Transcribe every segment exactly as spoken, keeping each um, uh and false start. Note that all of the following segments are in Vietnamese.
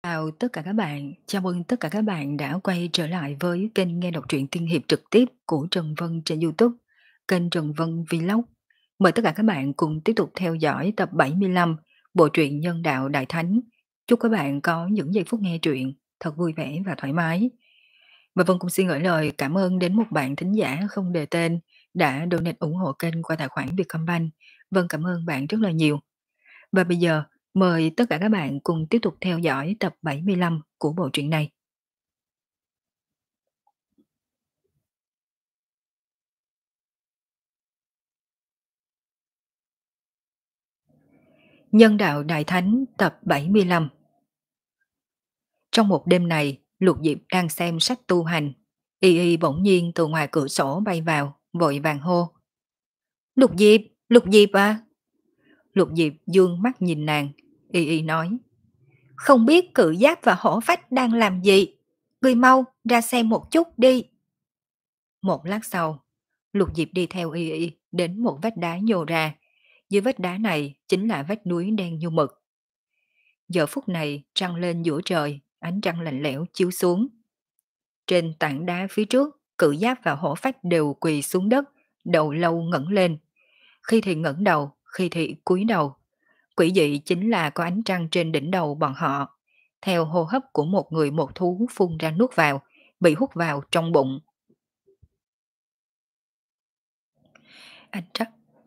Chào tất cả các bạn, chào mừng tất cả các bạn đã quay trở lại với kênh nghe đọc truyện tiên hiệp trực tiếp của Trần Vân trên YouTube, kênh Trần Vân Vlog. Mời tất cả các bạn cùng tiếp tục theo dõi tập bảy mươi lăm bộ truyện Nhân đạo Đại Thánh. Chúc các bạn có những giây phút nghe truyện thật vui vẻ và thoải mái. Và Vân cũng xin gửi lời cảm ơn đến một bạn thính giả không đề tên đã donate ủng hộ kênh qua tài khoản Vietcombank. Vân cảm ơn bạn rất là nhiều. Và bây giờ, mời tất cả các bạn cùng tiếp tục theo dõi tập bảy mươi lăm của bộ truyện này. Nhân đạo Đại Thánh tập bảy mươi lăm. Trong một đêm này, Lục Diệp đang xem sách tu hành. Y Y bỗng nhiên từ ngoài cửa sổ bay vào, vội vàng hô. Lục Diệp, Lục Diệp à? Lục Diệp dương mắt nhìn nàng. Y Y nói. Không biết cự giáp và hổ phách đang làm gì? Ngươi mau ra xem một chút đi. Một lát sau, Lục Diệp đi theo Y Y đến một vách đá nhô ra. Dưới vách đá này chính là vách núi đen như mực. Giờ phút này trăng lên giữa trời, ánh trăng lạnh lẽo chiếu xuống. Trên tảng đá phía trước, cự giáp và hổ phách đều quỳ xuống đất, đầu lâu ngẩng lên. Khi thì ngẩng đầu, khi thì cúi đầu. Quỷ dị chính là có ánh trăng trên đỉnh đầu bọn họ. Theo hô hấp của một người một thú phun ra nuốt vào, bị hút vào trong bụng. Ánh trăng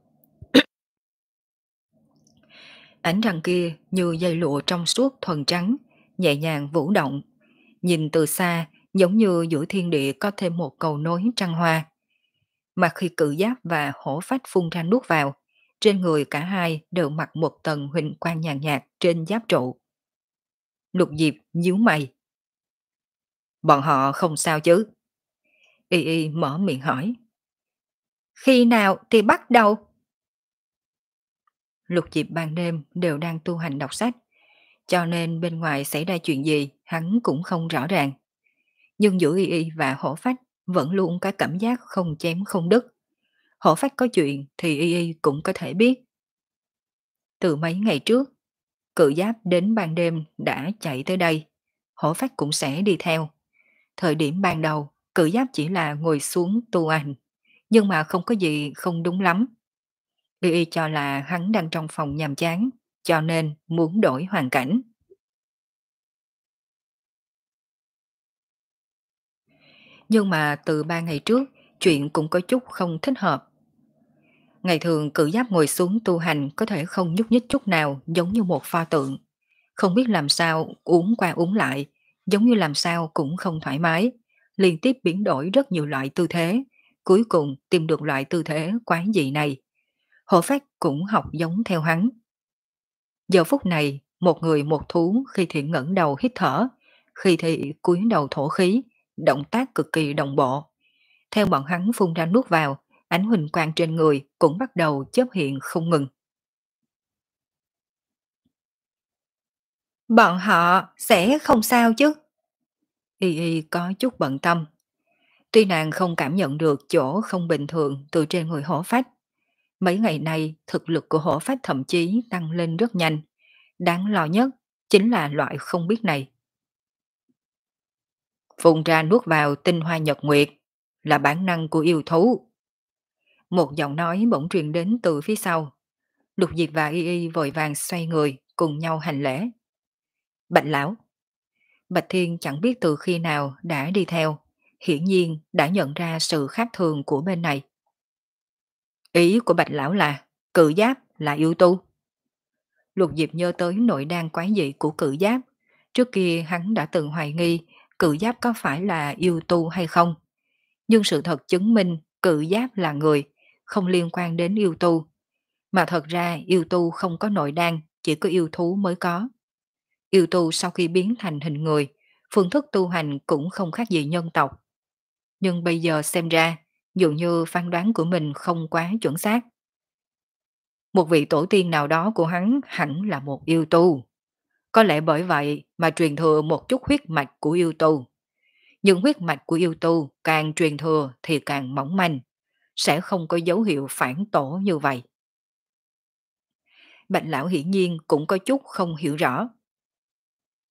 Ánh trăng kia như dây lụa trong suốt thuần trắng, nhẹ nhàng vũ động. Nhìn từ xa, giống như giữa thiên địa có thêm một cầu nối trăng hoa. Mà khi cự giáp và hổ phách phun ra nuốt vào, trên người cả hai đều mặc một tầng huỳnh quang nhàn nhạt trên giáp trụ. Lục Diệp nhíu mày. Bọn họ không sao chứ? Y Y mở miệng hỏi. Khi nào thì bắt đầu? Lục Diệp ban đêm đều đang tu hành đọc sách, cho nên bên ngoài xảy ra chuyện gì hắn cũng không rõ ràng. Nhưng giữa Y Y và hổ phách vẫn luôn có cảm giác không chém không đứt. Hổ phách có chuyện thì Y Y cũng có thể biết. Từ mấy ngày trước, cự giáp đến ban đêm đã chạy tới đây, hổ phách cũng sẽ đi theo. Thời điểm ban đầu, cự giáp chỉ là ngồi xuống tu hành, nhưng mà không có gì không đúng lắm. Y Y cho là hắn đang trong phòng nhàm chán, cho nên muốn đổi hoàn cảnh. Nhưng mà từ ba ngày trước, chuyện cũng có chút không thích hợp. Ngày thường cự giáp ngồi xuống tu hành có thể không nhúc nhích chút nào, giống như một pho tượng. Không biết làm sao uống qua uống lại, giống như làm sao cũng không thoải mái, liên tiếp biến đổi rất nhiều loại tư thế, cuối cùng tìm được loại tư thế quái dị này. Hổ phách cũng học giống theo hắn. Giờ phút này, một người một thú khi thì ngẩng đầu hít thở, khi thì cúi đầu thổ khí, động tác cực kỳ đồng bộ. Theo bọn hắn phun ra nuốt vào, ánh huỳnh quang trên người cũng bắt đầu chớp hiện không ngừng. Bọn họ sẽ không sao chứ? Y Y có chút bận tâm. Tuy nàng không cảm nhận được chỗ không bình thường từ trên người hổ phách. Mấy ngày nay thực lực của hổ phách thậm chí tăng lên rất nhanh. Đáng lo nhất chính là loại không biết này. Phun ra nuốt vào tinh hoa nhật nguyệt là bản năng của yêu thú. Một giọng nói bỗng truyền đến từ phía sau. Lục Diệp và Y Y vội vàng xoay người cùng nhau hành lễ. Bạch lão. Bạch Thiên chẳng biết từ khi nào đã đi theo, hiển nhiên đã nhận ra sự khác thường của bên này. Ý của Bạch lão là cự giáp là yêu tu. Lục Diệp nhớ tới nội đan quái dị của cự giáp. Trước kia hắn đã từng hoài nghi cự giáp có phải là yêu tu hay không. Nhưng sự thật chứng minh cự giáp là người, không liên quan đến yêu tu. Mà thật ra yêu tu không có nội đan, chỉ có yêu thú mới có. Yêu tu sau khi biến thành hình người, phương thức tu hành cũng không khác gì nhân tộc. Nhưng bây giờ xem ra, dường như phán đoán của mình không quá chuẩn xác. Một vị tổ tiên nào đó của hắn hẳn là một yêu tu. Có lẽ bởi vậy mà truyền thừa một chút huyết mạch của yêu tu. Nhưng huyết mạch của yêu tu càng truyền thừa thì càng mỏng manh, sẽ không có dấu hiệu phản tổ như vậy. Bạch lão hiển nhiên cũng có chút không hiểu rõ.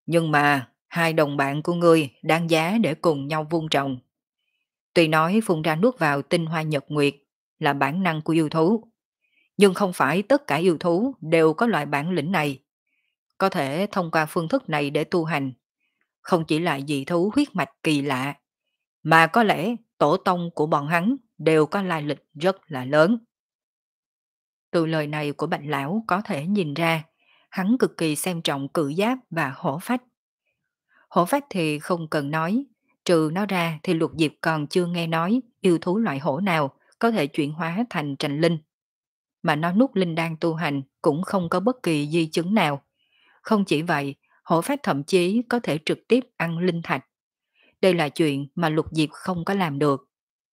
Nhưng mà hai đồng bạn của ngươi đáng giá để cùng nhau vun trồng. Tuy nói phun ra nuốt vào tinh hoa nhật nguyệt là bản năng của yêu thú, nhưng không phải tất cả yêu thú đều có loại bản lĩnh này. Có thể thông qua phương thức này để tu hành, không chỉ là dị thú huyết mạch kỳ lạ, mà có lẽ tổ tông của bọn hắn đều có lai lịch rất là lớn. Từ lời này của Bạch Lão có thể nhìn ra, hắn cực kỳ xem trọng cự giáp và hổ phách. Hổ phách thì không cần nói, trừ nó ra thì Lục Diệp còn chưa nghe nói yêu thú loại hổ nào có thể chuyển hóa thành trành linh. Mà nó nuốt linh đan tu hành cũng không có bất kỳ di chứng nào. Không chỉ vậy, hổ phách thậm chí có thể trực tiếp ăn linh thạch. Đây là chuyện mà Lục Diệp không có làm được.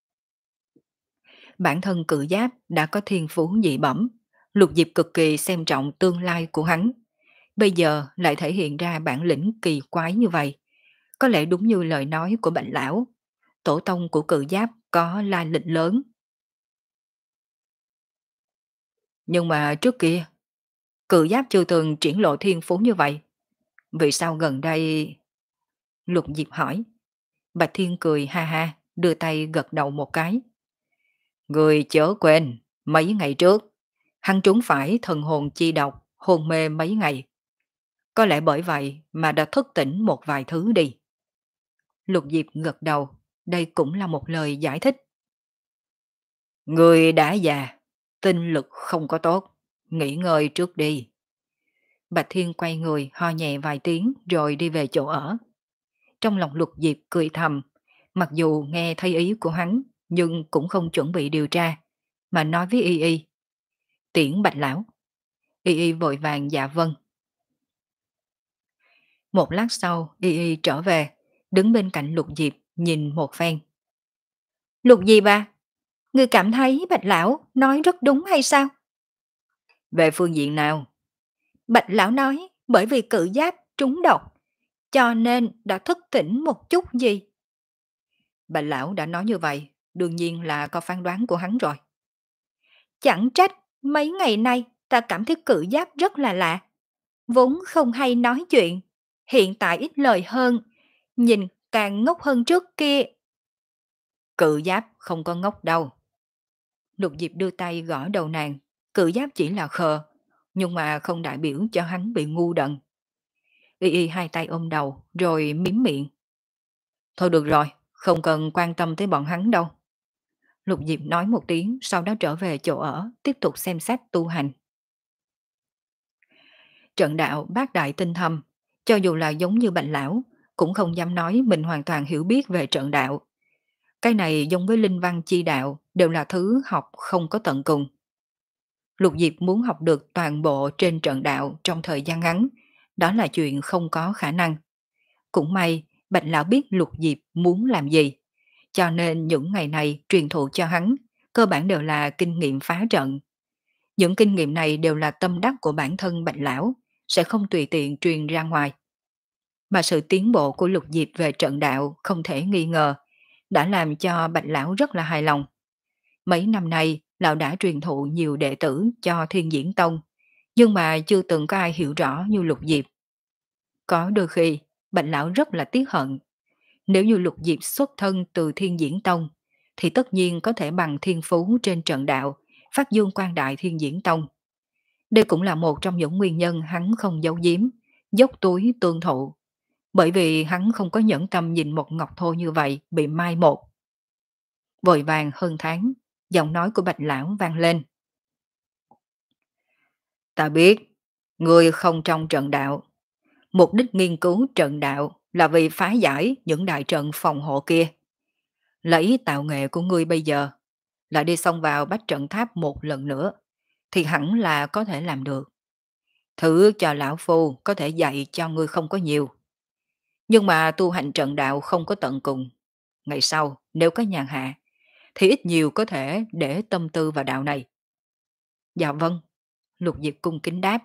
Bản thân cự giáp đã có thiên phú dị bẩm, Lục Diệp cực kỳ xem trọng tương lai của hắn. Bây giờ lại thể hiện ra bản lĩnh kỳ quái như vậy. Có lẽ đúng như lời nói của Bạch Lão, tổ tông của cự giáp có lai lịch lớn. Nhưng mà trước kia, cự giáp chưa từng triển lộ thiên phú như vậy. Vì sao gần đây... Lục Diệp hỏi. Bạch Thiên cười ha ha, đưa tay gật đầu một cái. Người chớ quên, mấy ngày trước, hắn trúng phải thần hồn chi độc, hôn mê mấy ngày. Có lẽ bởi vậy mà đã thức tỉnh một vài thứ đi. Lục Diệp gật đầu, đây cũng là một lời giải thích. Người đã già, tinh lực không có tốt, nghỉ ngơi trước đi. Bạch Thiên quay người ho nhẹ vài tiếng rồi đi về chỗ ở. Trong lòng Lục Diệp cười thầm, mặc dù nghe thấy ý của hắn nhưng cũng không chuẩn bị điều tra, mà nói với Y Y. Tiễn Bạch Lão. Y Y vội vàng dạ vâng. Một lát sau Y Y trở về, đứng bên cạnh Lục Diệp nhìn một phen. Lục Diệp à, người cảm thấy Bạch Lão nói rất đúng hay sao? Về phương diện nào? Bạch Lão nói bởi vì cự giáp trúng độc, cho nên đã thức tỉnh một chút gì. Bạch Lão đã nói như vậy, đương nhiên là có phán đoán của hắn rồi. Chẳng trách mấy ngày nay ta cảm thấy cự giáp rất là lạ. Vốn không hay nói chuyện, hiện tại ít lời hơn, nhìn càng ngốc hơn trước kia. Cự giáp không có ngốc đâu. Lục Diệp đưa tay gõ đầu nàng, cự giáp chỉ là khờ, nhưng mà không đại biểu cho hắn bị ngu đần. Y Y hai tay ôm đầu, rồi miếm miệng. Thôi được rồi, không cần quan tâm tới bọn hắn đâu. Lục Diệp nói một tiếng, sau đó trở về chỗ ở, tiếp tục xem xét tu hành. Trận đạo bát đại tinh thâm, cho dù là giống như Bạch Lão, cũng không dám nói mình hoàn toàn hiểu biết về trận đạo. Cái này giống với linh văn chi đạo, đều là thứ học không có tận cùng. Lục Diệp muốn học được toàn bộ trên trận đạo trong thời gian ngắn, đó là chuyện không có khả năng. Cũng may, Bạch Lão biết Lục Diệp muốn làm gì, cho nên những ngày này truyền thụ cho hắn, cơ bản đều là kinh nghiệm phá trận. Những kinh nghiệm này đều là tâm đắc của bản thân Bạch Lão, sẽ không tùy tiện truyền ra ngoài. Mà sự tiến bộ của Lục Diệp về trận đạo không thể nghi ngờ, đã làm cho Bạch Lão rất là hài lòng. Mấy năm nay, Lão đã truyền thụ nhiều đệ tử cho Thiên Diễn Tông, nhưng mà chưa từng có ai hiểu rõ như Lục Diệp. Có đôi khi, Bạch Lão rất là tiếc hận. Nếu như Lục Diệp xuất thân từ Thiên Diễn Tông, thì tất nhiên có thể bằng thiên phú trên trận đạo, phát dương quang đại Thiên Diễn Tông. Đây cũng là một trong những nguyên nhân hắn không giấu giếm, dốc túi tương thụ. Bởi vì hắn không có nhẫn tâm nhìn một ngọc thô như vậy bị mai một. Vội vàng hơn tháng, giọng nói của Bạch Lão vang lên. Ta biết, ngươi không trong trận đạo. Mục đích nghiên cứu trận đạo là vì phá giải những đại trận phòng hộ kia. Lấy tạo nghệ của ngươi bây giờ, là đi xông vào bách trận tháp một lần nữa, thì hẳn là có thể làm được. Thử cho lão phu có thể dạy cho ngươi không có nhiều. Nhưng mà tu hành trận đạo không có tận cùng. Ngày sau, nếu có nhàn hạ, thì ít nhiều có thể để tâm tư vào đạo này. Dạ vâng, Lục Diệp cung kính đáp.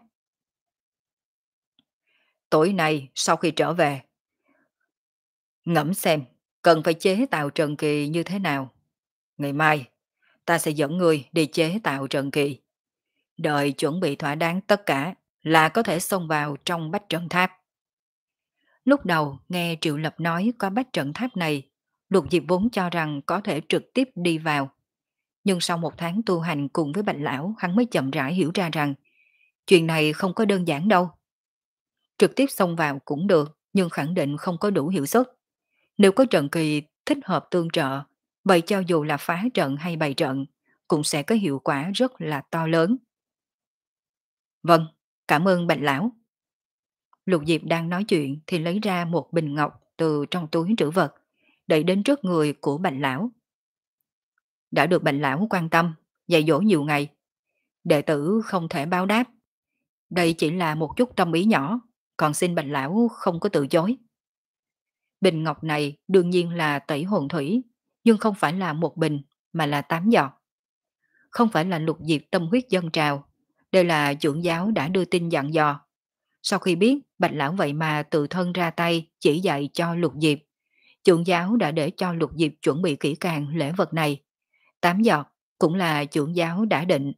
Tối nay, sau khi trở về, ngẫm xem, cần phải chế tạo trận kỳ như thế nào. Ngày mai, ta sẽ dẫn người đi chế tạo trận kỳ. Đợi chuẩn bị thỏa đáng tất cả là có thể xông vào trong bách trận tháp. Lúc đầu nghe Triệu Lập nói có bách trận tháp này, Lục Diệp vốn cho rằng có thể trực tiếp đi vào. Nhưng sau một tháng tu hành cùng với Bạch Lão, hắn mới chậm rãi hiểu ra rằng chuyện này không có đơn giản đâu. Trực tiếp xông vào cũng được, nhưng khẳng định không có đủ hiệu suất. Nếu có trận kỳ thích hợp tương trợ, vậy cho dù là phá trận hay bày trận, cũng sẽ có hiệu quả rất là to lớn. Vâng, cảm ơn Bạch Lão. Lục Diệp đang nói chuyện thì lấy ra một bình ngọc từ trong túi trữ vật, đẩy đến trước người của Bạch Lão. Đã được Bạch Lão quan tâm, dạy dỗ nhiều ngày. Đệ tử không thể báo đáp. Đây chỉ là một chút tâm ý nhỏ, còn xin Bạch Lão không có từ chối. Bình ngọc này đương nhiên là tẩy hồn thủy, nhưng không phải là một bình, mà là tám giọt. Không phải là Lục Diệp tâm huyết dân trào, đây là trưởng giáo đã đưa tin dặn dò. Sau khi biết Bạch Lão vậy mà tự thân ra tay chỉ dạy cho Lục Diệp, trưởng giáo đã để cho Lục Diệp chuẩn bị kỹ càng lễ vật này. Tám giọt cũng là trưởng giáo đã định.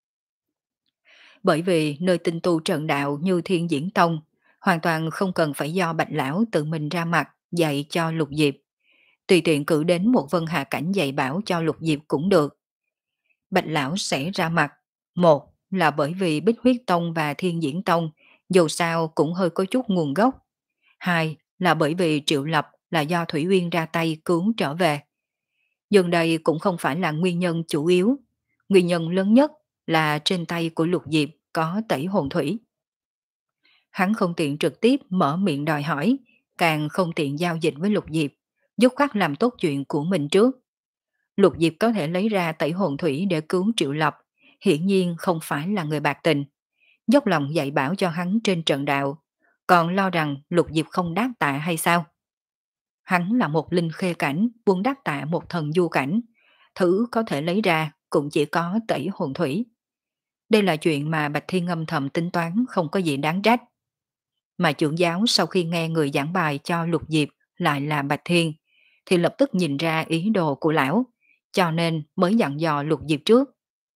Bởi vì nơi tinh tu trận đạo như Thiên Diễn Tông, hoàn toàn không cần phải do Bạch Lão tự mình ra mặt dạy cho Lục Diệp. Tùy tiện cử đến một vân hạ cảnh dạy bảo cho Lục Diệp cũng được. Bạch Lão sẽ ra mặt. Một là bởi vì Bích Huyết Tông và Thiên Diễn Tông dù sao cũng hơi có chút nguồn gốc. Hai là bởi vì Triệu Lập là do Thủy Uyên ra tay cứu trở về. Nhưng đây cũng không phải là nguyên nhân chủ yếu. Nguyên nhân lớn nhất là trên tay của Lục Diệp có tẩy hồn thủy. Hắn không tiện trực tiếp mở miệng đòi hỏi, càng không tiện giao dịch với Lục Diệp, dứt khoát làm tốt chuyện của mình trước. Lục Diệp có thể lấy ra tẩy hồn thủy để cứu Triệu Lập, hiển nhiên không phải là người bạc tình. Dốc lòng dạy bảo cho hắn trên trận đạo, còn lo rằng Lục Diệp không đáp tạ hay sao? Hắn là một linh khê cảnh, muốn đáp tạ một thần du cảnh, thứ có thể lấy ra cũng chỉ có tẩy hồn thủy. Đây là chuyện mà Bạch Thiên âm thầm tính toán, không có gì đáng trách. Mà trưởng giáo sau khi nghe người giảng bài cho Lục Diệp lại là Bạch Thiên, thì lập tức nhìn ra ý đồ của lão, cho nên mới dặn dò Lục Diệp trước.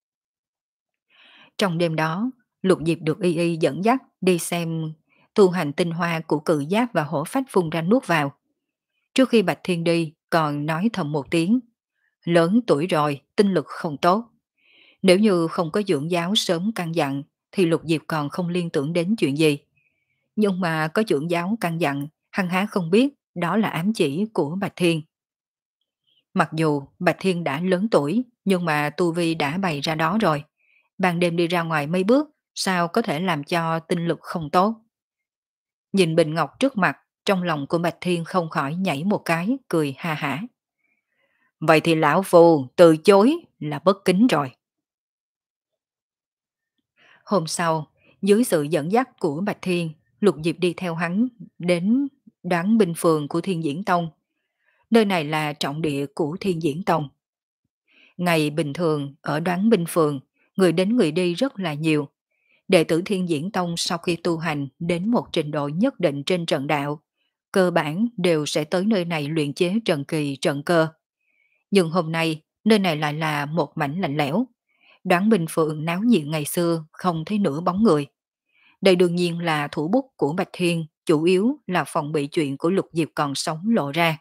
Trong đêm đó, Lục Diệp được Y Y dẫn dắt đi xem tu hành tinh hoa của cự giác và hổ phách phun ra nuốt vào. Trước khi Bạch Thiên đi còn nói thầm một tiếng, lớn tuổi rồi, tinh lực không tốt. Nếu như không có dưỡng giáo sớm căn dặn thì Lục Diệp còn không liên tưởng đến chuyện gì. Nhưng mà có dưỡng giáo căn dặn, hăng há không biết đó là ám chỉ của Bạch Thiên. Mặc dù Bạch Thiên đã lớn tuổi, nhưng mà tu vi đã bày ra đó rồi. Ban đêm đi ra ngoài mấy bước, sao có thể làm cho tinh lực không tốt. Nhìn bình ngọc trước mặt, trong lòng của Bạch Thiên không khỏi nhảy một cái, cười ha hả. Vậy thì lão phù từ chối là bất kính rồi. Hôm sau, dưới sự dẫn dắt của Bạch Thiên, Lục Diệp đi theo hắn đến Đoán Binh Phường của Thiên Diễn Tông. Nơi này là trọng địa của Thiên Diễn Tông. Ngày bình thường ở Đoán Binh Phường, người đến người đi rất là nhiều. Đệ tử Thiên Diễn Tông sau khi tu hành đến một trình độ nhất định trên trận đạo, cơ bản đều sẽ tới nơi này luyện chế trận kỳ trận cơ. Nhưng hôm nay, nơi này lại là một mảnh lạnh lẽo. Đoán Binh Phường náo nhiệt ngày xưa không thấy nửa bóng người. Đây đương nhiên là thủ bút của Bạch Thiên, chủ yếu là phòng bị chuyện của Lục Diệp còn sống lộ ra.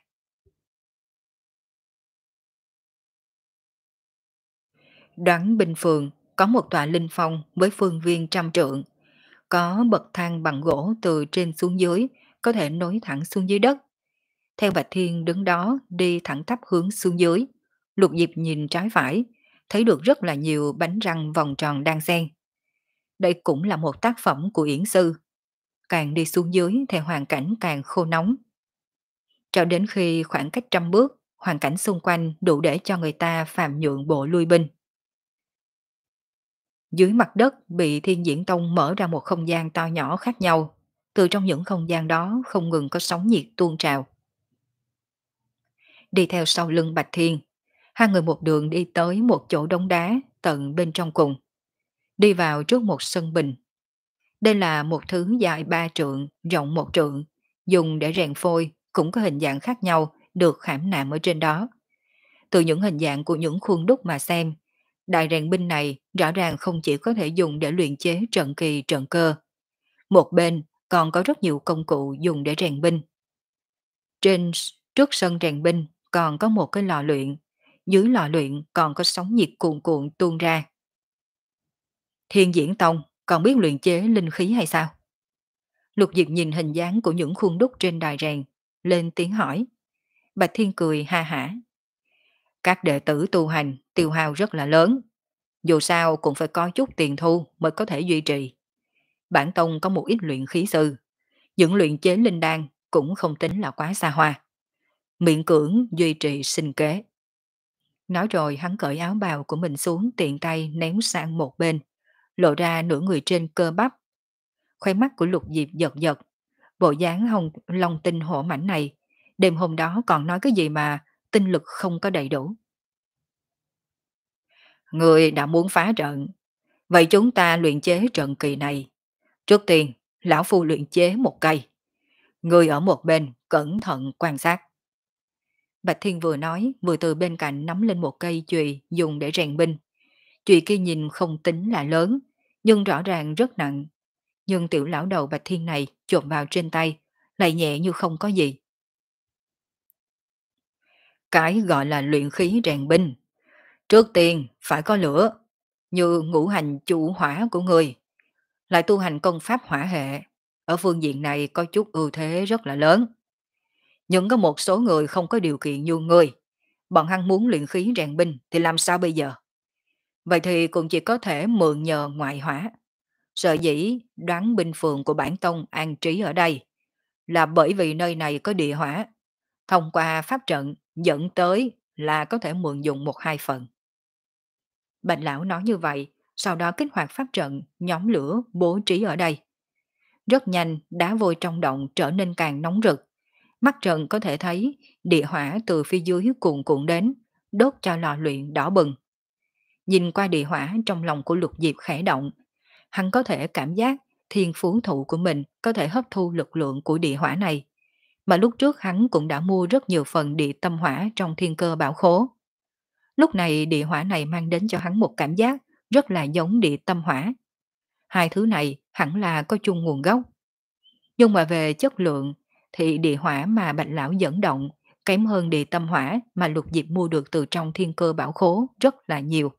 Đoán Binh Phường có một tòa linh phong với phương viên trăm trượng, có bậc thang bằng gỗ từ trên xuống dưới, có thể nối thẳng xuống dưới đất. Theo Bạch Thiên đứng đó đi thẳng tắp hướng xuống dưới, Lục Diệp nhìn trái phải, thấy được rất là nhiều bánh răng vòng tròn đan xen. Đây cũng là một tác phẩm của Yển Sư. Càng đi xuống dưới thì hoàn cảnh càng khô nóng. Cho đến khi khoảng cách trăm bước, hoàn cảnh xung quanh đủ để cho người ta phàm nhượng bộ lui binh. Dưới mặt đất bị Thiên Diễn Tông mở ra một không gian to nhỏ khác nhau. Từ trong những không gian đó không ngừng có sóng nhiệt tuôn trào. Đi theo sau lưng Bạch Thiên, hai người một đường đi tới một chỗ đống đá tận bên trong cùng. Đi vào trước một sân bình. Đây là một thứ dài ba trượng, rộng một trượng, dùng để rèn phôi, cũng có hình dạng khác nhau được khảm nạm ở trên đó. Từ những hình dạng của những khuôn đúc mà xem, đại rèn binh này rõ ràng không chỉ có thể dùng để luyện chế trận kỳ trận cơ. Một bên còn có rất nhiều công cụ dùng để rèn binh. Trên trước sân rèn binh còn có một cái lò luyện, dưới lò luyện còn có sóng nhiệt cuồn cuộn tuôn ra. Thiên Diễn Tông còn biết luyện chế linh khí hay sao? Lục Diệp nhìn hình dáng của những khuôn đúc trên đài rèn, lên tiếng hỏi. Bạch Thiên cười ha hả. Các đệ tử tu hành tiêu hao rất là lớn, dù sao cũng phải có chút tiền thu mới có thể duy trì. Bản tông có một ít luyện khí sư, những luyện chế linh đan cũng không tính là quá xa hoa, miễn cưỡng duy trì sinh kế. Nói rồi hắn cởi áo bào của mình xuống, tiện tay ném sang một bên, lộ ra nửa người trên cơ bắp. Khoe mắt của Lục Diệp giật giật, bộ dáng hồng long tinh hổ mảnh này, đêm hôm đó còn nói cái gì mà tinh lực không có đầy đủ. Người đã muốn phá trận, vậy chúng ta luyện chế trận kỳ này. Trước tiên, lão phu luyện chế một cây. Người ở một bên, cẩn thận quan sát. Bạch Thiên vừa nói, vừa từ bên cạnh nắm lên một cây chùy dùng để rèn binh. Chùy kia nhìn không tính là lớn, nhưng rõ ràng rất nặng. Nhưng tiểu lão đầu Bạch Thiên này chộp vào trên tay, lại nhẹ như không có gì. Cái gọi là luyện khí rèn binh. Trước tiên, phải có lửa, như ngũ hành chủ hỏa của người. Lại tu hành công pháp hỏa hệ. Ở phương diện này có chút ưu thế rất là lớn. Nhưng có một số người không có điều kiện như người. Bọn hắn muốn luyện khí rèn binh thì làm sao bây giờ? Vậy thì cũng chỉ có thể mượn nhờ ngoại hỏa. Sợ dĩ đoán binh phường của bản tông an trí ở đây là bởi vì nơi này có địa hỏa. Thông qua pháp trận dẫn tới là có thể mượn dùng một hai phần. Bạch lão nói như vậy, sau đó kích hoạt pháp trận, nhóm lửa bố trí ở đây. Rất nhanh, đá vôi trong động trở nên càng nóng rực. Mắt trần có thể thấy địa hỏa từ phía dưới cuồn cuộn đến, đốt cho lò luyện đỏ bừng. Nhìn qua địa hỏa trong lòng của Lục Diệp khẽ động, hắn có thể cảm giác thiên phú thụ của mình có thể hấp thu lực lượng của địa hỏa này. Mà lúc trước hắn cũng đã mua rất nhiều phần địa tâm hỏa trong thiên cơ bảo khố. Lúc này địa hỏa này mang đến cho hắn một cảm giác rất là giống địa tâm hỏa. Hai thứ này hẳn là có chung nguồn gốc. Nhưng mà về chất lượng thì địa hỏa mà Bạch Lão dẫn động kém hơn địa tâm hỏa mà Lục Diệp mua được từ trong thiên cơ bảo khố rất là nhiều.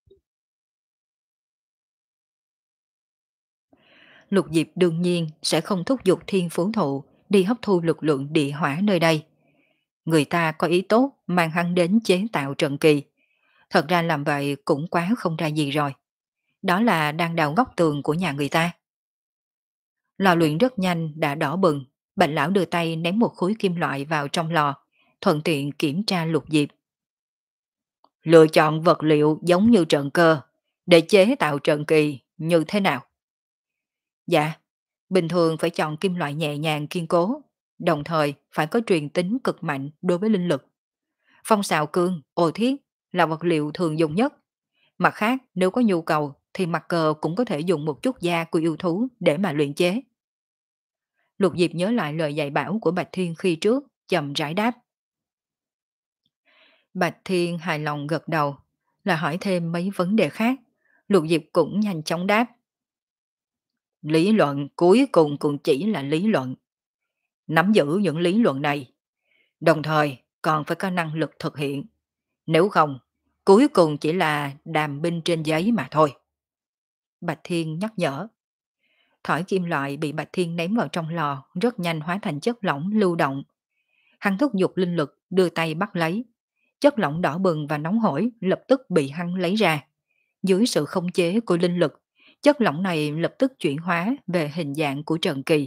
Lục Diệp đương nhiên sẽ không thúc giục thiên phú thụ đi hấp thu lực lượng địa hỏa nơi đây. Người ta có ý tốt mang hắn đến chế tạo trận kỳ. Thật ra làm vậy cũng quá không ra gì rồi. Đó là đang đào góc tường của nhà người ta. Lò luyện rất nhanh đã đỏ bừng. Bạch lão đưa tay ném một khối kim loại vào trong lò, thuận tiện kiểm tra Lục Diệp. Lựa chọn vật liệu giống như trận cơ để chế tạo trận kỳ như thế nào? Dạ, bình thường phải chọn kim loại nhẹ nhàng kiên cố, đồng thời phải có truyền tính cực mạnh đối với linh lực. Phong xào cương, ô thiết là vật liệu thường dùng nhất. Mặt khác, nếu có nhu cầu thì mặt cờ cũng có thể dùng một chút da của yêu thú để mà luyện chế. Lục Diệp nhớ lại lời dạy bảo của Bạch Thiên khi trước, chậm rãi đáp. Bạch Thiên hài lòng gật đầu, là hỏi thêm mấy vấn đề khác. Lục Diệp cũng nhanh chóng đáp. Lý luận cuối cùng cũng chỉ là lý luận. Nắm giữ những lý luận này, đồng thời còn phải có năng lực thực hiện. Nếu không, cuối cùng chỉ là đàm binh trên giấy mà thôi. Bạch Thiên nhắc nhở. Thỏi kim loại bị Bạch Thiên ném vào trong lò rất nhanh hóa thành chất lỏng lưu động. Hắn thúc giục linh lực đưa tay bắt lấy. Chất lỏng đỏ bừng và nóng hổi lập tức bị hắn lấy ra. Dưới sự khống chế của linh lực, chất lỏng này lập tức chuyển hóa về hình dạng của trận kỳ.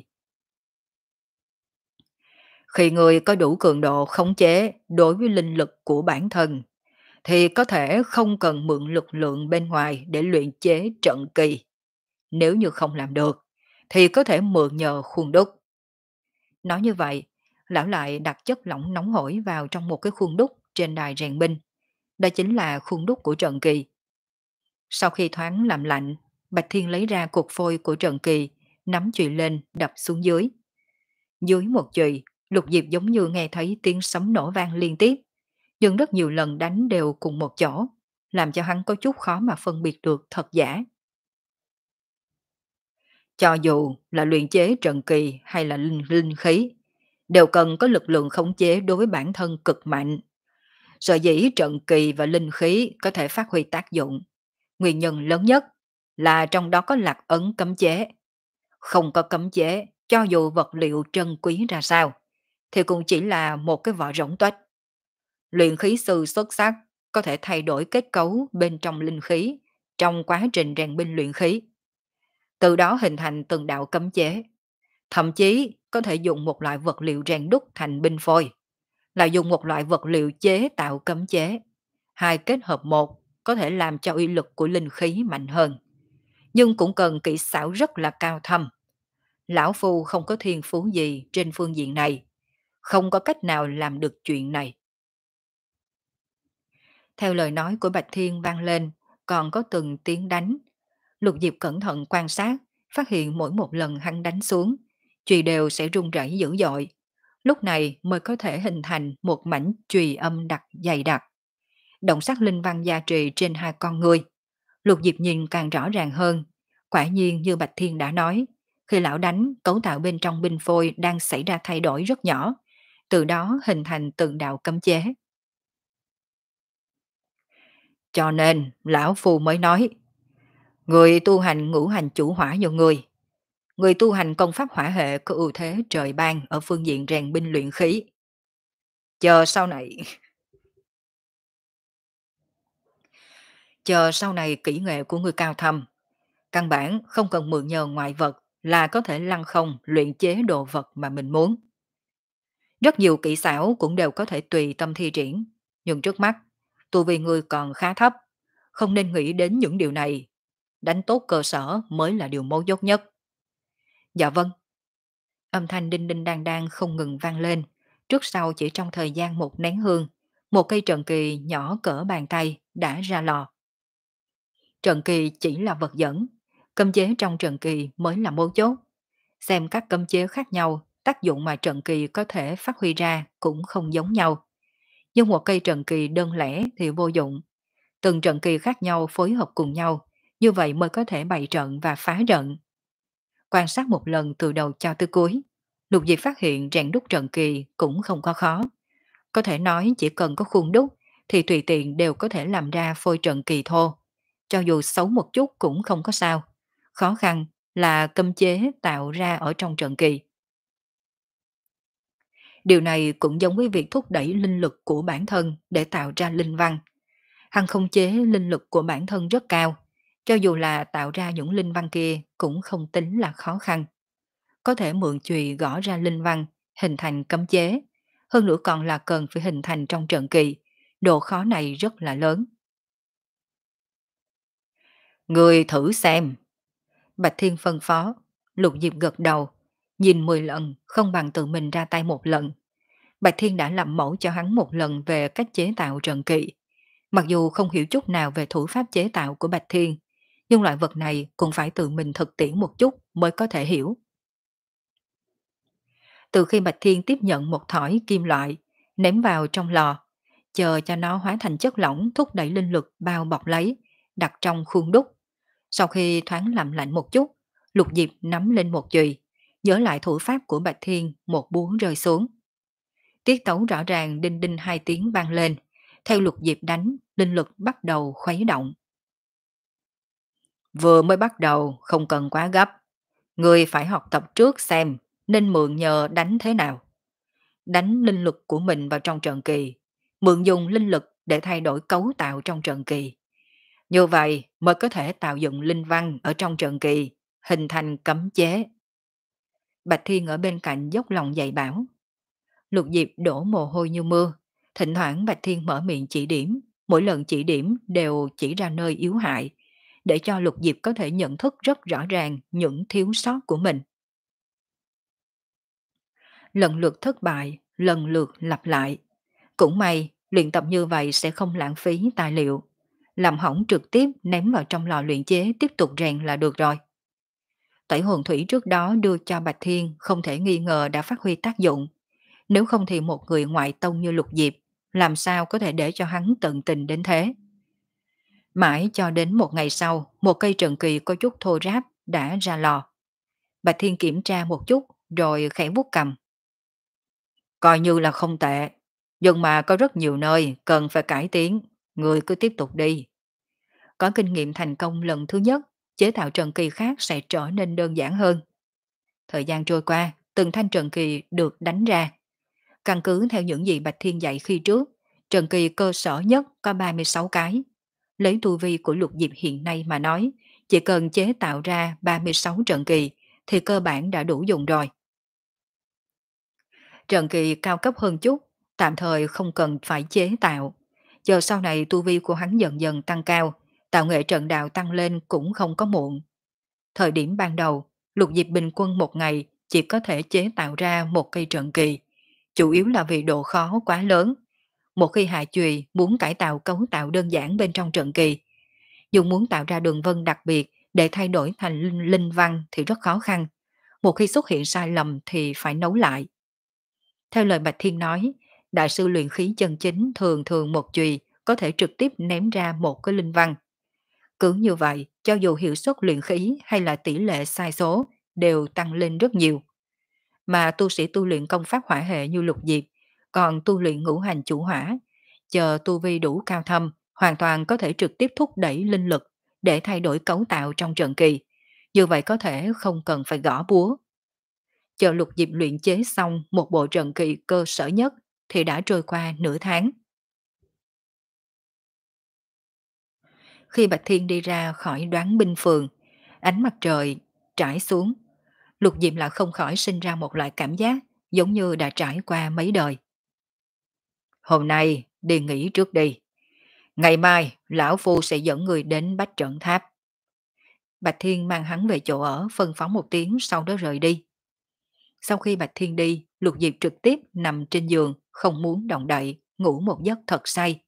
Khi người có đủ cường độ khống chế đối với linh lực của bản thân, thì có thể không cần mượn lực lượng bên ngoài để luyện chế trận kỳ. Nếu như không làm được, thì có thể mượn nhờ khuôn đúc. Nói như vậy, lão lại đặt chất lỏng nóng hổi vào trong một cái khuôn đúc trên đài rèn binh. Đó chính là khuôn đúc của trận kỳ. Sau khi thoáng làm lạnh, Bạch Thiên lấy ra cục phôi của trận kỳ, nắm chùy lên đập xuống dưới. Dưới một chùy, Lục Diệp giống như nghe thấy tiếng sấm nổ vang liên tiếp, nhưng rất nhiều lần đánh đều cùng một chỗ, làm cho hắn có chút khó mà phân biệt được thật giả. Cho dù là luyện chế trận kỳ hay là linh, linh khí, đều cần có lực lượng khống chế đối với bản thân cực mạnh. Sở dĩ trận kỳ và linh khí có thể phát huy tác dụng, nguyên nhân lớn nhất là trong đó có lạc ấn cấm chế. Không có cấm chế, cho dù vật liệu trân quý ra sao, thì cũng chỉ là một cái vỏ rỗng tuếch. Luyện khí sư xuất sắc có thể thay đổi kết cấu bên trong linh khí trong quá trình rèn binh luyện khí, từ đó hình thành từng đạo cấm chế. Thậm chí có thể dùng một loại vật liệu rèn đúc thành binh phôi, là dùng một loại vật liệu chế tạo cấm chế. Hai kết hợp một có thể làm cho uy lực của linh khí mạnh hơn, nhưng cũng cần kỹ xảo rất là cao thâm. Lão Phu không có thiên phú gì trên phương diện này, không có cách nào làm được chuyện này. Theo lời nói của Bạch Thiên vang lên, còn có từng tiếng đánh. Lục Diệp cẩn thận quan sát, phát hiện mỗi một lần hắn đánh xuống, chùy đều sẽ rung rẩy dữ dội. Lúc này mới có thể hình thành một mảnh chùy âm đặc dày đặc. Động sắc linh văn gia trì trên hai con người. Lục Diệp nhìn càng rõ ràng hơn. Quả nhiên như Bạch Thiên đã nói, khi lão đánh, cấu tạo bên trong binh phôi đang xảy ra thay đổi rất nhỏ, từ đó hình thành từng đạo cấm chế. Cho nên, lão Phu mới nói, người tu hành ngũ hành chủ hỏa nhiều người. Người tu hành công pháp hỏa hệ có ưu thế trời ban ở phương diện rèn binh luyện khí. Chờ sau này, chờ sau này kỹ nghệ của người cao thâm, căn bản không cần mượn nhờ ngoại vật là có thể lăng không luyện chế đồ vật mà mình muốn. Rất nhiều kỹ xảo cũng đều có thể tùy tâm thi triển, nhưng trước mắt, tu vi người còn khá thấp, không nên nghĩ đến những điều này. Đánh tốt cơ sở mới là điều mấu chốt nhất. Dạ vâng. Âm thanh đinh đinh đang đang không ngừng vang lên, trước sau chỉ trong thời gian một nén hương, một cây trận kỳ nhỏ cỡ bàn tay đã ra lò. Trận kỳ chỉ là vật dẫn, cấm chế trong trận kỳ mới là mấu chốt. Xem các cấm chế khác nhau, tác dụng mà trận kỳ có thể phát huy ra cũng không giống nhau. Nhưng một cây trận kỳ đơn lẻ thì vô dụng. Từng trận kỳ khác nhau phối hợp cùng nhau, như vậy mới có thể bày trận và phá trận. Quan sát một lần từ đầu cho tới cuối, Lục Diệp phát hiện rèn đúc trận kỳ cũng không có khó. Có thể nói chỉ cần có khuôn đúc thì tùy tiện đều có thể làm ra phôi trận kỳ thô. Cho dù xấu một chút cũng không có sao. Khó khăn là cấm chế tạo ra ở trong trận kỳ. Điều này cũng giống với việc thúc đẩy linh lực của bản thân để tạo ra linh văn. Hắn không chế linh lực của bản thân rất cao. Cho dù là tạo ra những linh văn kia cũng không tính là khó khăn. Có thể mượn chùy gõ ra linh văn, hình thành cấm chế. Hơn nữa còn là cần phải hình thành trong trận kỳ. Độ khó này rất là lớn. Người thử xem. Bạch Thiên phân phó. Lục Diệp gật đầu. Nhìn mười lần không bằng tự mình ra tay một lần. Bạch Thiên đã làm mẫu cho hắn một lần về cách chế tạo trận kỳ. Mặc dù không hiểu chút nào về thủ pháp chế tạo của Bạch Thiên, nhưng loại vật này cũng phải tự mình thực tiễn một chút mới có thể hiểu. Từ khi Bạch Thiên tiếp nhận một thỏi kim loại, ném vào trong lò, chờ cho nó hóa thành chất lỏng thúc đẩy linh lực bao bọc lấy, đặt trong khuôn đúc. Sau khi thoáng làm lạnh một chút, Lục Diệp nắm lên một chùy, nhớ lại thủ pháp của Bạch Thiên, một búa rơi xuống. Tiết tấu rõ ràng đinh đinh hai tiếng vang lên, theo Lục Diệp đánh, linh lực bắt đầu khuấy động. Vừa mới bắt đầu không cần quá gấp, người phải học tập trước xem nên mượn nhờ đánh thế nào. Đánh linh lực của mình vào trong trận kỳ, mượn dùng linh lực để thay đổi cấu tạo trong trận kỳ. Như vậy mới có thể tạo dựng linh văn ở trong trận kỳ, hình thành cấm chế. Bạch Thiên ở bên cạnh dốc lòng dạy bảo. Lục Diệp đổ mồ hôi như mưa, thỉnh thoảng Bạch Thiên mở miệng chỉ điểm, mỗi lần chỉ điểm đều chỉ ra nơi yếu hại, để cho Lục Diệp có thể nhận thức rất rõ ràng những thiếu sót của mình. Lần lượt thất bại, lần lượt lặp lại. Cũng may, luyện tập như vậy sẽ không lãng phí tài liệu. Làm hỏng trực tiếp ném vào trong lò luyện chế tiếp tục rèn là được rồi. Tẩy hồn thủy trước đó đưa cho Bạch Thiên không thể nghi ngờ đã phát huy tác dụng. Nếu không thì một người ngoại tông như Lục Diệp, làm sao có thể để cho hắn tận tình đến thế. Mãi cho đến một ngày sau, một cây trận kỳ có chút thô ráp đã ra lò. Bạch Thiên kiểm tra một chút rồi khẽ vuốt cầm. Coi như là không tệ, nhưng mà có rất nhiều nơi cần phải cải tiến, người cứ tiếp tục đi. Có kinh nghiệm thành công lần thứ nhất, chế tạo trận kỳ khác sẽ trở nên đơn giản hơn. Thời gian trôi qua, từng thanh trận kỳ được đánh ra. Căn cứ theo những gì Bạch Thiên dạy khi trước, trận kỳ cơ sở nhất có ba mươi sáu cái. Lấy tu vi của Lục Diệp hiện nay mà nói, chỉ cần chế tạo ra ba mươi sáu trận kỳ thì cơ bản đã đủ dùng rồi. Trận kỳ cao cấp hơn chút, tạm thời không cần phải chế tạo. Chờ sau này tu vi của hắn dần dần tăng cao, tạo nghệ trận đạo tăng lên cũng không có muộn. Thời điểm ban đầu, Lục Diệp bình quân một ngày chỉ có thể chế tạo ra một cây trận kỳ, chủ yếu là vì độ khó quá lớn. Một khi hạ chùy muốn cải tạo cấu tạo đơn giản bên trong trận kỳ, dù muốn tạo ra đường vân đặc biệt để thay đổi thành linh, linh văn thì rất khó khăn. Một khi xuất hiện sai lầm thì phải nấu lại. Theo lời Bạch Thiên nói, đại sư luyện khí chân chính thường thường một chùy có thể trực tiếp ném ra một cái linh văn. Cứ như vậy, cho dù hiệu suất luyện khí hay là tỷ lệ sai số đều tăng lên rất nhiều. Mà tu sĩ tu luyện công pháp hỏa hệ như Lục Diệp, còn tu luyện ngũ hành chủ hỏa, chờ tu vi đủ cao thâm, hoàn toàn có thể trực tiếp thúc đẩy linh lực để thay đổi cấu tạo trong trận kỳ. Như vậy có thể không cần phải gõ búa. Chờ Lục Diệp luyện chế xong một bộ trận kỳ cơ sở nhất thì đã trôi qua nửa tháng. Khi Bạch Thiên đi ra khỏi đoán binh phường, ánh mặt trời trải xuống, Lục Diệp lại không khỏi sinh ra một loại cảm giác giống như đã trải qua mấy đời. Hôm nay đi nghỉ trước đi. Ngày mai, Lão Phu sẽ dẫn người đến Bách Trận Tháp. Bạch Thiên mang hắn về chỗ ở, phân phó một tiếng sau đó rời đi. Sau khi Bạch Thiên đi, Lục Diệp trực tiếp nằm trên giường, không muốn động đậy, ngủ một giấc thật say.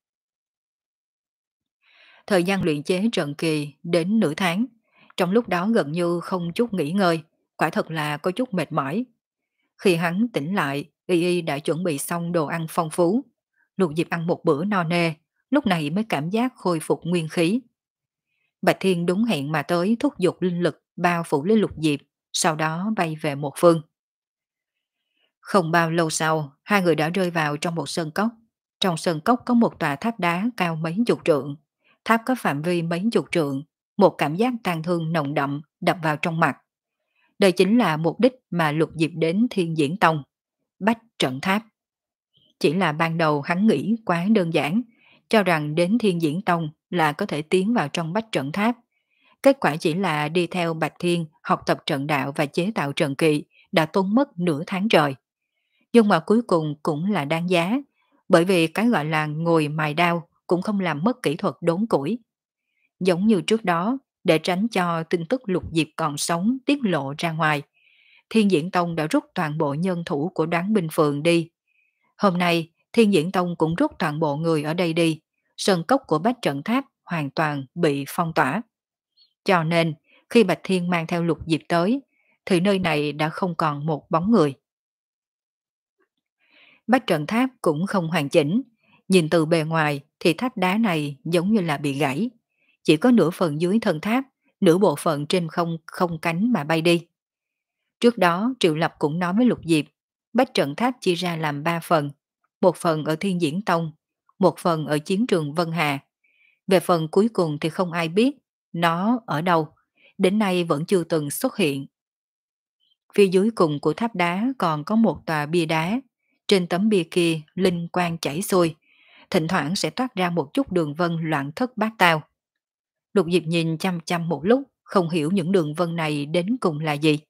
Thời gian luyện chế trận kỳ đến nửa tháng, trong lúc đó gần như không chút nghỉ ngơi, quả thật là có chút mệt mỏi. Khi hắn tỉnh lại, Y Y đã chuẩn bị xong đồ ăn phong phú. Lục Diệp ăn một bữa no nê, lúc này mới cảm giác khôi phục nguyên khí. Bạch Thiên đúng hẹn mà tới thúc giục linh lực bao phủ lấy Lục Diệp, sau đó bay về một phương. Không bao lâu sau, hai người đã rơi vào trong một sơn cốc. Trong sơn cốc có một tòa tháp đá cao mấy chục trượng. Tháp có phạm vi mấy chục trượng, một cảm giác tang thương nồng đậm đập vào trong mặt. Đây chính là mục đích mà Lục Diệp đến Thiên Diễn Tông, Bách Trận Tháp. Chỉ là ban đầu hắn nghĩ quá đơn giản, cho rằng đến Thiên Diễn Tông là có thể tiến vào trong Bách Trận Tháp. Kết quả chỉ là đi theo Bạch Thiên học tập trận đạo và chế tạo trận kỳ đã tốn mất nửa tháng trời. Nhưng mà cuối cùng cũng là đáng giá, bởi vì cái gọi là ngồi mài đao cũng không làm mất kỹ thuật đốn củi. Giống như trước đó, để tránh cho tin tức Lục Diệp còn sống tiết lộ ra ngoài, Thiên Diễn Tông đã rút toàn bộ nhân thủ của Đoán Binh Phường đi. Hôm nay, Thiên Diễn Tông cũng rút toàn bộ người ở đây đi, sơn cốc của Bách Trận Tháp hoàn toàn bị phong tỏa. Cho nên, khi Bạch Thiên mang theo Lục Diệp tới, thì nơi này đã không còn một bóng người. Bách Trận Tháp cũng không hoàn chỉnh, nhìn từ bề ngoài thì tháp đá này giống như là bị gãy. Chỉ có nửa phần dưới thân tháp, nửa bộ phận trên không không cánh mà bay đi. Trước đó Triệu Lập cũng nói với Lục Diệp, Bách Trận Tháp chia ra làm ba phần, một phần ở Thiên Diễn Tông, một phần ở chiến trường Vân Hà. Về phần cuối cùng thì không ai biết nó ở đâu, đến nay vẫn chưa từng xuất hiện. Phía dưới cùng của tháp đá còn có một tòa bia đá, trên tấm bia kia linh quang chảy xuôi, thỉnh thoảng sẽ toát ra một chút đường vân loạn thất bát tao. Lục Diệp nhìn chăm chăm một lúc, không hiểu những đường vân này đến cùng là gì.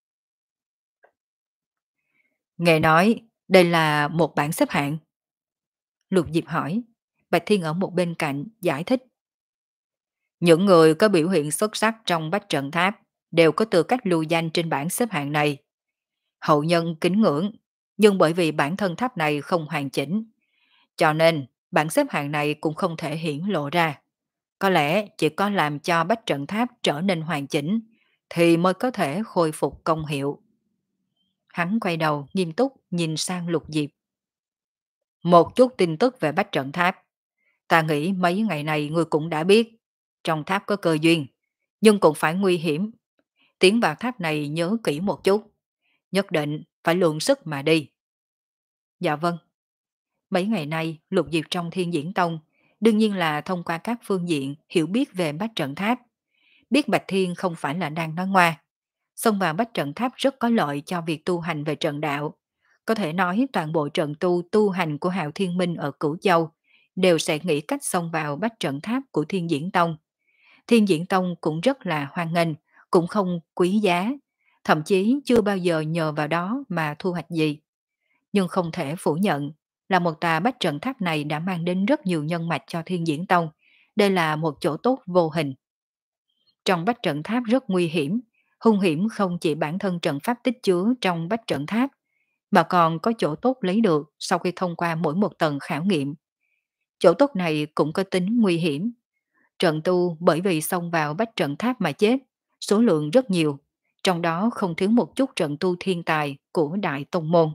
Nghe nói, đây là một bảng xếp hạng. Lục Diệp hỏi, Bạch Thiên ở một bên cạnh giải thích. Những người có biểu hiện xuất sắc trong Bách Trận Tháp đều có tư cách lưu danh trên bảng xếp hạng này. Hậu nhân kính ngưỡng, nhưng bởi vì bản thân tháp này không hoàn chỉnh, cho nên bảng xếp hạng này cũng không thể hiển lộ ra. Có lẽ chỉ có làm cho Bách Trận Tháp trở nên hoàn chỉnh thì mới có thể khôi phục công hiệu. Hắn quay đầu nghiêm túc nhìn sang Lục Diệp. Một chút tin tức về Bách Trận Tháp. Ta nghĩ mấy ngày này ngươi cũng đã biết. Trong tháp có cơ duyên, nhưng cũng phải nguy hiểm. Tiến vào tháp này nhớ kỹ một chút, nhất định phải lượng sức mà đi. Dạ vâng, mấy ngày nay Lục Diệp trong Thiên Diễn Tông, đương nhiên là thông qua các phương diện hiểu biết về bát trận tháp, biết Bạch Thiên không phải là đang nói ngoa. Xông vào bách trận tháp rất có lợi cho việc tu hành về trận đạo. Có thể nói toàn bộ trận tu tu hành của Hạo Thiên Minh ở Cửu Châu đều sẽ nghĩ cách xông vào bách trận tháp của Thiên Diễn Tông. Thiên Diễn Tông cũng rất là hoan nghênh, cũng không quý giá, thậm chí chưa bao giờ nhờ vào đó mà thu hoạch gì. Nhưng không thể phủ nhận là một tà bách trận tháp này đã mang đến rất nhiều nhân mạch cho Thiên Diễn Tông. Đây là một chỗ tốt vô hình. Trong bách trận tháp rất nguy hiểm, hung hiểm không chỉ bản thân trận pháp tích chứa trong bách trận tháp, mà còn có chỗ tốt lấy được sau khi thông qua mỗi một tầng khảo nghiệm. Chỗ tốt này cũng có tính nguy hiểm. Trận tu bởi vì xông vào bách trận tháp mà chết, số lượng rất nhiều, trong đó không thiếu một chút trận tu thiên tài của Đại Tông Môn.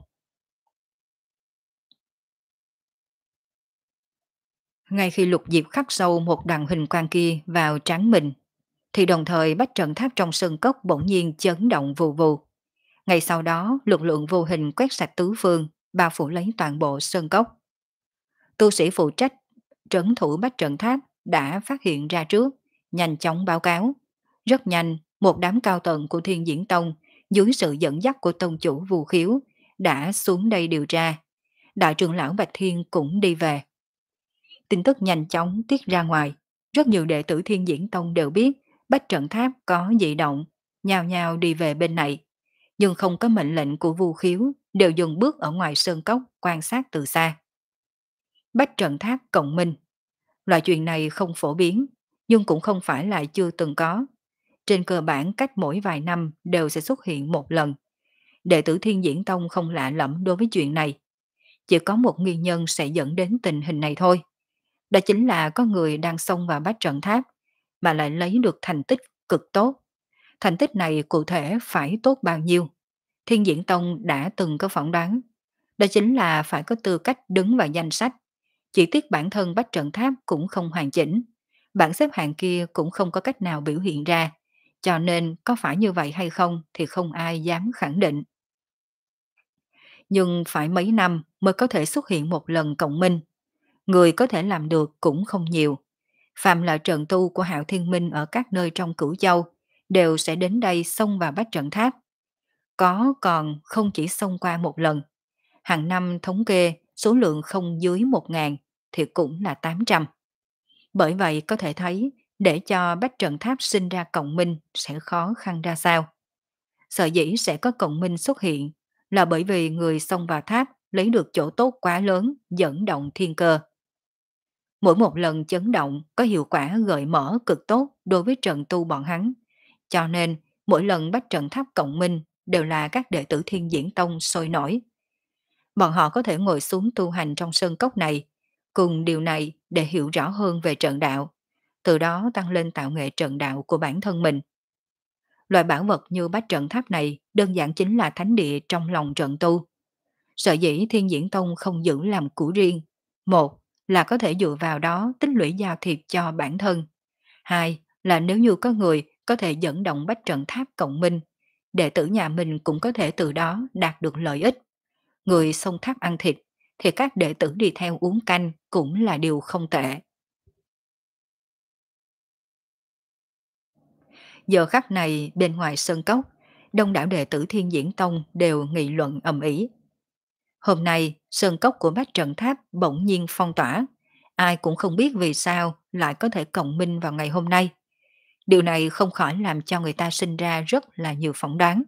Ngay khi Lục Diệp khắc sâu một đằng hình quan kia vào trán mình, thì đồng thời bách trận tháp trong sân cốc bỗng nhiên chấn động vù vù. Ngay sau đó, lực lượng vô hình quét sạch tứ phương, bao phủ lấy toàn bộ sơn cốc. Tu sĩ phụ trách trấn thủ bách trận tháp đã phát hiện ra trước, nhanh chóng báo cáo. Rất nhanh, một đám cao tầng của Thiên Diễn Tông dưới sự dẫn dắt của tông chủ Vu Khiếu đã xuống đây điều tra. Đại trưởng lão Bạch Thiên cũng đi về. Tin tức nhanh chóng tiết ra ngoài. Rất nhiều đệ tử Thiên Diễn Tông đều biết bách trận tháp có dị động, nhào nhào đi về bên này, nhưng không có mệnh lệnh của Vu Khiếu, đều dừng bước ở ngoài sơn cốc quan sát từ xa. Bách trận tháp cộng minh. Loại chuyện này không phổ biến, nhưng cũng không phải là chưa từng có. Trên cơ bản cách mỗi vài năm đều sẽ xuất hiện một lần. Đệ tử Thiên Diễn Tông không lạ lẫm đối với chuyện này. Chỉ có một nguyên nhân sẽ dẫn đến tình hình này thôi. Đó chính là có người đang xông vào bách trận tháp, mà lại lấy được thành tích cực tốt. Thành tích này cụ thể phải tốt bao nhiêu? Thiên Diễn Tông đã từng có phỏng đoán, đó chính là phải có tư cách đứng vào danh sách. Chỉ tiếc bản thân bách trận tháp cũng không hoàn chỉnh, bảng xếp hạng kia cũng không có cách nào biểu hiện ra, cho nên có phải như vậy hay không thì không ai dám khẳng định. Nhưng phải mấy năm mới có thể xuất hiện một lần cộng minh, người có thể làm được cũng không nhiều. Phạm là trận tu của Hạo Thiên Minh ở các nơi trong Cửu Châu đều sẽ đến đây xông vào bách trận tháp. Có còn không chỉ xông qua một lần. Hàng năm thống kê số lượng không dưới một ngàn thì cũng là tám trăm. Bởi vậy có thể thấy để cho bách trận tháp sinh ra cộng minh sẽ khó khăn ra sao. Sở dĩ sẽ có cộng minh xuất hiện là bởi vì người xông vào tháp lấy được chỗ tốt quá lớn dẫn động thiên cơ. Mỗi một lần chấn động có hiệu quả gợi mở cực tốt đối với trận tu bọn hắn. Cho nên mỗi lần bách trận tháp cộng minh đều là các đệ tử Thiên Diễn Tông sôi nổi. Bọn họ có thể ngồi xuống tu hành trong sơn cốc này, cùng điều này để hiểu rõ hơn về trận đạo, từ đó tăng lên tạo nghệ trận đạo của bản thân mình. Loại bảo vật như bách trận tháp này đơn giản chính là thánh địa trong lòng trận tu. Sở dĩ Thiên Diễn Tông không giữ làm của riêng. Một là có thể dựa vào đó tích lũy giao thiệp cho bản thân. Hai là nếu như có người có thể dẫn động bách trận tháp cộng minh, đệ tử nhà mình cũng có thể từ đó đạt được lợi ích. Người xông tháp ăn thịt, thì các đệ tử đi theo uống canh cũng là điều không tệ. Giờ khắc này bên ngoài sân cốc, đông đảo đệ tử Thiên Diễn Tông đều nghị luận ầm ĩ. Hôm nay, sơn cốc của bách trận tháp bỗng nhiên phong tỏa. Ai cũng không biết vì sao lại có thể cộng minh vào ngày hôm nay. Điều này không khỏi làm cho người ta sinh ra rất là nhiều phỏng đoán.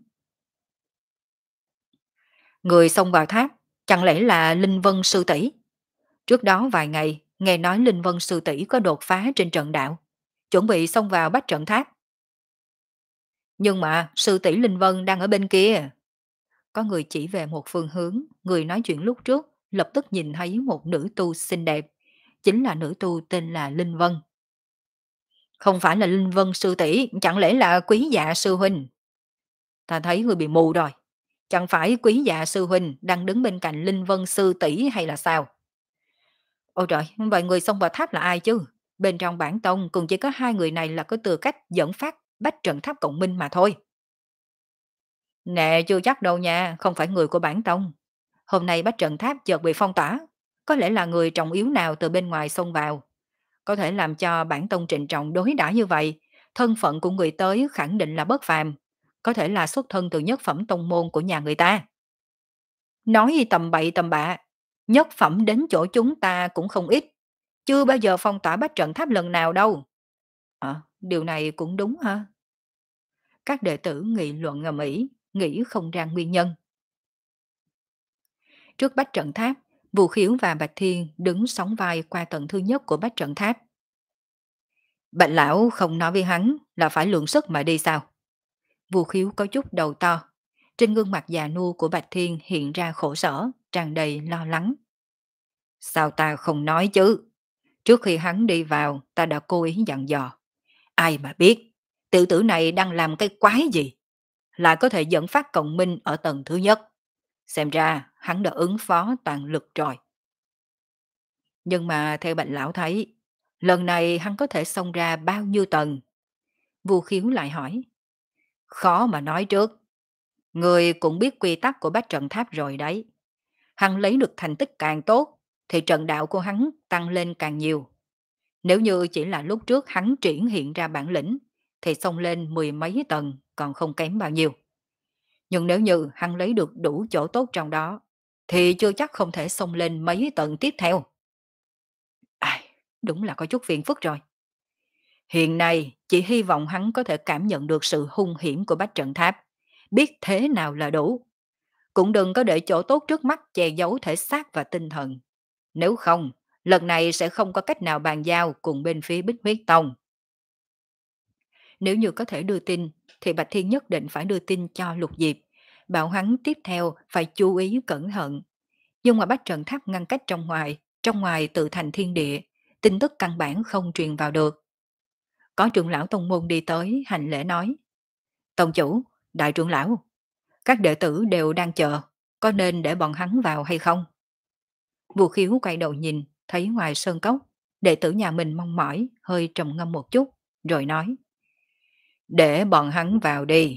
Người xông vào tháp, chẳng lẽ là Linh Vân Sư Tỷ? Trước đó vài ngày, nghe nói Linh Vân Sư Tỷ có đột phá trên trận đạo, chuẩn bị xông vào bách trận tháp. Nhưng mà Sư Tỷ Linh Vân đang ở bên kia. Có người chỉ về một phương hướng, người nói chuyện lúc trước lập tức nhìn thấy một nữ tu xinh đẹp, chính là nữ tu tên là Linh Vân. Không phải là Linh Vân Sư Tỷ, chẳng lẽ là Quý Dạ Sư Huynh? Ta thấy người bị mù rồi, chẳng phải Quý Dạ Sư Huynh đang đứng bên cạnh Linh Vân Sư Tỷ hay là sao? Ôi trời, vậy người xông vào tháp là ai chứ? Bên trong bản tông cũng chỉ có hai người này là có tư cách dẫn phát bách trận tháp cộng minh mà thôi. Nè, chưa chắc đâu nha, không phải người của bản tông. Hôm nay Bách Trận Tháp chợt bị phong tỏa. Có lẽ là người trọng yếu nào từ bên ngoài xông vào. Có thể làm cho bản tông trịnh trọng đối đãi như vậy. Thân phận của người tới khẳng định là bất phàm. Có thể là xuất thân từ nhất phẩm tông môn của nhà người ta. Nói tầm bậy tầm bạ. Nhất phẩm đến chỗ chúng ta cũng không ít. Chưa bao giờ phong tỏa Bách Trận Tháp lần nào đâu. À, điều này cũng đúng ha. Các đệ tử nghị luận ngầm ĩ, nghĩ không ra nguyên nhân. Trước Bách Trận Tháp, Vu Khiếu và Bạch Thiên đứng sóng vai qua tầng thứ nhất của Bách Trận Tháp. Bạch lão không nói với hắn là phải lượng sức mà đi sao? Vu Khiếu có chút đầu to. Trên gương mặt già nua của Bạch Thiên hiện ra khổ sở, tràn đầy lo lắng. Sao ta không nói chứ? Trước khi hắn đi vào, ta đã cố ý dặn dò. Ai mà biết, tiểu tử này đang làm cái quái gì? Lại có thể dẫn phát cộng minh ở tầng thứ nhất. Xem ra hắn đã ứng phó toàn lực rồi. Nhưng mà theo Bạch Lão thấy, lần này hắn có thể xông ra bao nhiêu tầng? Vu Khiếu lại hỏi. Khó mà nói trước. Người cũng biết quy tắc của Bách Trận Tháp rồi đấy. Hắn lấy được thành tích càng tốt, thì trận đạo của hắn tăng lên càng nhiều. Nếu như chỉ là lúc trước hắn triển hiện ra bản lĩnh, thì xông lên mười mấy tầng còn không kém bao nhiêu. Nhưng nếu như hắn lấy được đủ chỗ tốt trong đó, thì chưa chắc không thể xông lên mấy tầng tiếp theo. Ai, đúng là có chút phiền phức rồi. Hiện nay, chỉ hy vọng hắn có thể cảm nhận được sự hung hiểm của Bách Trận Tháp, biết thế nào là đủ. Cũng đừng có để chỗ tốt trước mắt che giấu thể xác và tinh thần. Nếu không, lần này sẽ không có cách nào bàn giao cùng bên phía Bích Huyết Tông. Nếu như có thể đưa tin, thì Bạch Thiên nhất định phải đưa tin cho Lục Diệp. Bảo hắn tiếp theo phải chú ý cẩn thận. Nhưng mà Bách Trận Tháp ngăn cách trong ngoài, trong ngoài tự thành thiên địa, tin tức căn bản không truyền vào được. Có trưởng lão tông môn đi tới hành lễ nói. Tông chủ, đại trưởng lão, các đệ tử đều đang chờ, có nên để bọn hắn vào hay không? Vu Khiếu quay đầu nhìn, thấy ngoài sơn cốc, đệ tử nhà mình mong mỏi, hơi trầm ngâm một chút, rồi nói. Để bọn hắn vào đi.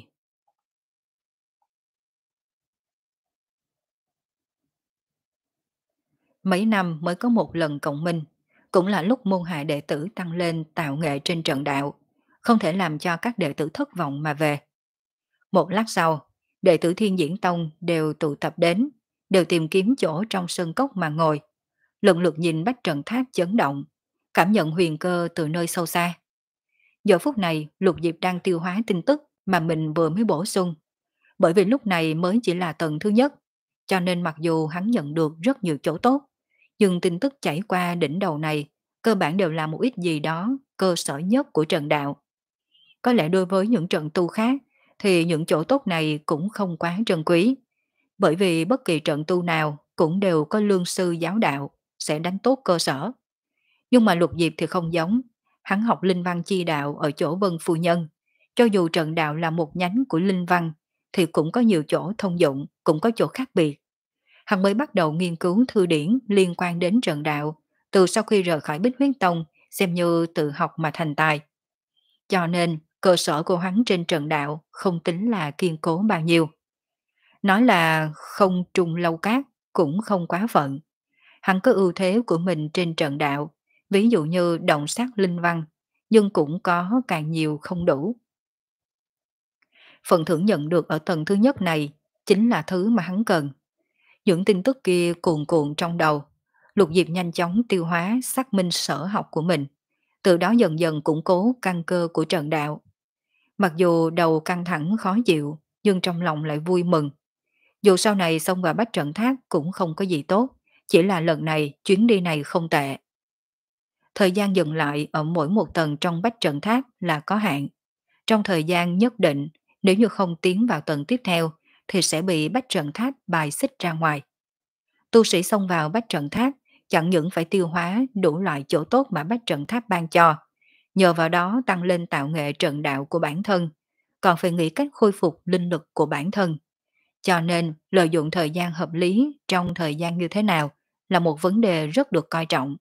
Mấy năm mới có một lần cộng minh, cũng là lúc môn hạ đệ tử tăng lên tạo nghệ trên trận đạo, không thể làm cho các đệ tử thất vọng mà về. Một lát sau, đệ tử Thiên Diễn Tông đều tụ tập đến, đều tìm kiếm chỗ trong sân cốc mà ngồi, lần lượt nhìn Bách Trận Tháp chấn động, cảm nhận huyền cơ từ nơi sâu xa. Giờ phút này, Lục Diệp đang tiêu hóa tin tức mà mình vừa mới bổ sung, bởi vì lúc này mới chỉ là tầng thứ nhất, cho nên mặc dù hắn nhận được rất nhiều chỗ tốt, nhưng tin tức chảy qua đỉnh đầu này cơ bản đều là một ít gì đó cơ sở nhất của trận đạo. Có lẽ đối với những trận tu khác thì những chỗ tốt này cũng không quá trân quý, bởi vì bất kỳ trận tu nào cũng đều có lương sư giáo đạo sẽ đánh tốt cơ sở. Nhưng mà Lục Diệp thì không giống, hắn học linh văn chi đạo ở chỗ Vân Phu Nhân, cho dù trận đạo là một nhánh của linh văn thì cũng có nhiều chỗ thông dụng, cũng có chỗ khác biệt. Hắn mới bắt đầu nghiên cứu thư điển liên quan đến trận đạo, từ sau khi rời khỏi Bích Huyết Tông, xem như tự học mà thành tài. Cho nên, cơ sở của hắn trên trận đạo không tính là kiên cố bao nhiêu. Nói là không trùng lâu cát, cũng không quá phận. Hắn có ưu thế của mình trên trận đạo, ví dụ như động sát linh văn, nhưng cũng có càng nhiều không đủ. Phần thưởng nhận được ở tầng thứ nhất này chính là thứ mà hắn cần. Những tin tức kia cuồn cuộn trong đầu, Lục Diệp nhanh chóng tiêu hóa xác minh sở học của mình, từ đó dần dần củng cố căn cơ của trận đạo. Mặc dù đầu căng thẳng khó chịu, nhưng trong lòng lại vui mừng. Dù sau này xông vào Bách Trận Tháp cũng không có gì tốt, chỉ là lần này chuyến đi này không tệ. Thời gian dừng lại ở mỗi một tầng trong Bách Trận Tháp là có hạn. Trong thời gian nhất định, nếu như không tiến vào tầng tiếp theo, thì sẽ bị Bách Trận Tháp bài xích ra ngoài. Tu sĩ xông vào Bách Trận Tháp chẳng những phải tiêu hóa đủ loại chỗ tốt mà Bách Trận Tháp ban cho, nhờ vào đó tăng lên tạo nghệ trận đạo của bản thân, còn phải nghĩ cách khôi phục linh lực của bản thân. Cho nên, lợi dụng thời gian hợp lý trong thời gian như thế nào là một vấn đề rất được coi trọng.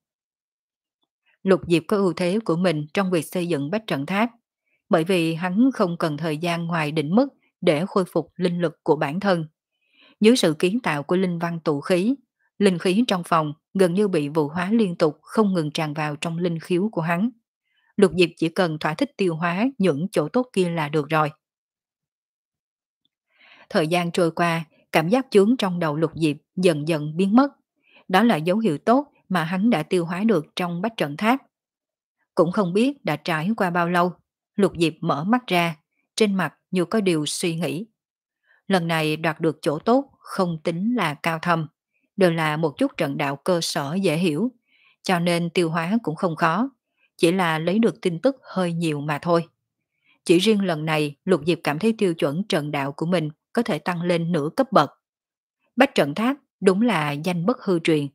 Lục Diệp có ưu thế của mình trong việc xây dựng Bách Trận Tháp, bởi vì hắn không cần thời gian ngoài định mức để khôi phục linh lực của bản thân. Dưới sự kiến tạo của linh văn tụ khí, linh khí trong phòng gần như bị vụ hóa liên tục không ngừng tràn vào trong linh khiếu của hắn. Lục Diệp chỉ cần thỏa thích tiêu hóa những chỗ tốt kia là được rồi. Thời gian trôi qua, cảm giác chướng trong đầu Lục Diệp dần dần biến mất. Đó là dấu hiệu tốt mà hắn đã tiêu hóa được trong bách trận tháp. Cũng không biết đã trải qua bao lâu, Lục Diệp mở mắt ra, trên mặt như có điều suy nghĩ. Lần này đoạt được chỗ tốt không tính là cao thâm, đều là một chút trận đạo cơ sở dễ hiểu, cho nên tiêu hóa cũng không khó, chỉ là lấy được tin tức hơi nhiều mà thôi. Chỉ riêng lần này, Lục Diệp cảm thấy tiêu chuẩn trận đạo của mình có thể tăng lên nửa cấp bậc. Bách trận tháp đúng là danh bất hư truyền.